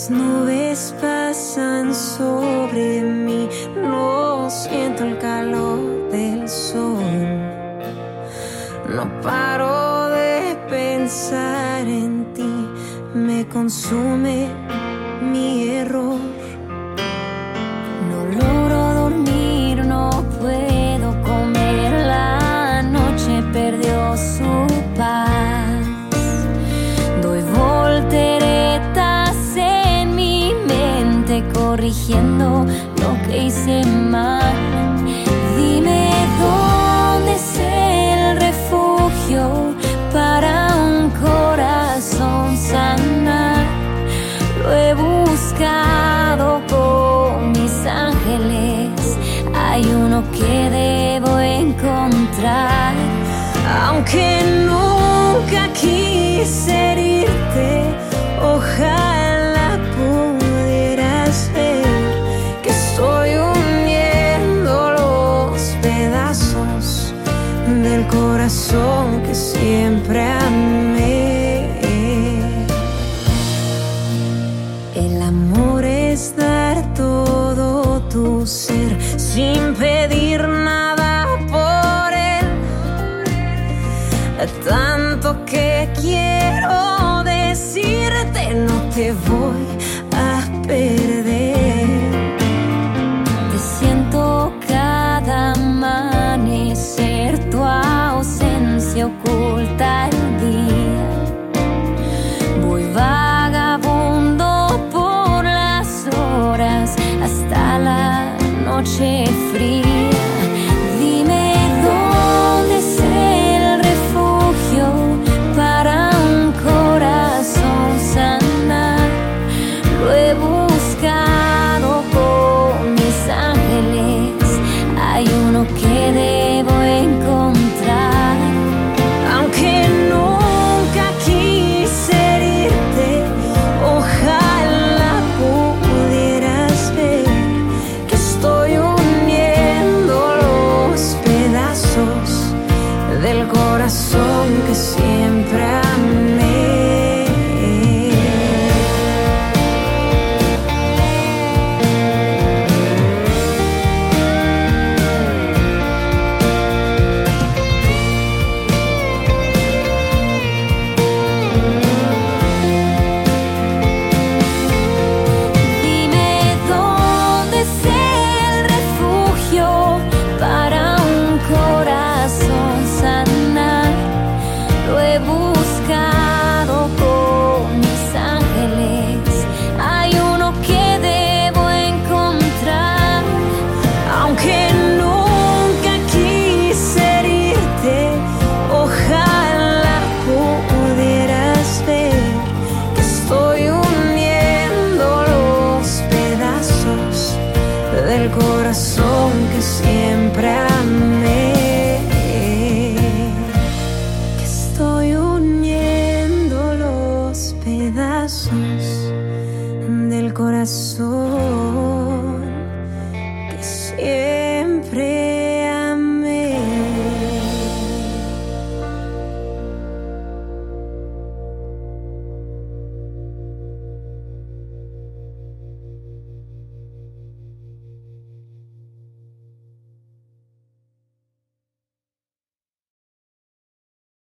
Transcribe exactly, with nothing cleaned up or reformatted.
nubes pasan sobre mí, no siento el calor del sol. No paro de pensar en ti, me consume mi error. No logro dormir, no puedo comer, la noche perdió su paz. Doy volteretas en mi mente, corrigiendo lo que hice mal. Dime dónde es el refugio para un corazón sanar. Lo he buscado con mis ángeles, hay uno que debo encontrar. Aunque nunca quise herirte, ojalá pudieras ver que estoy uniendo los pedazos del corazón que siempre amé. El amor es dar todo tu ser sin pedir nada por él. Tanto que quiero decirte, no te voy a perder. Te siento cada amanecer, tu ausencia oculta el día. Voy vagabundo por las horas hasta la noche fría. Dime dónde es el refugio para un corazón sanar. Lo he buscado con mis ángeles, hay uno que debo encontrar. Aunque nunca quise herirte, ojalá pudieras ver que estoy uniendo los pedazos del corazón que siempre amé. Dime dónde es el refugio para un corazón sanar. Lo he buscado con mis ángeles, hay uno que debo encontrar. Aunque nunca quise herirte, ojalá pudieras ver que estoy uniendo los pedazos del corazón que siempre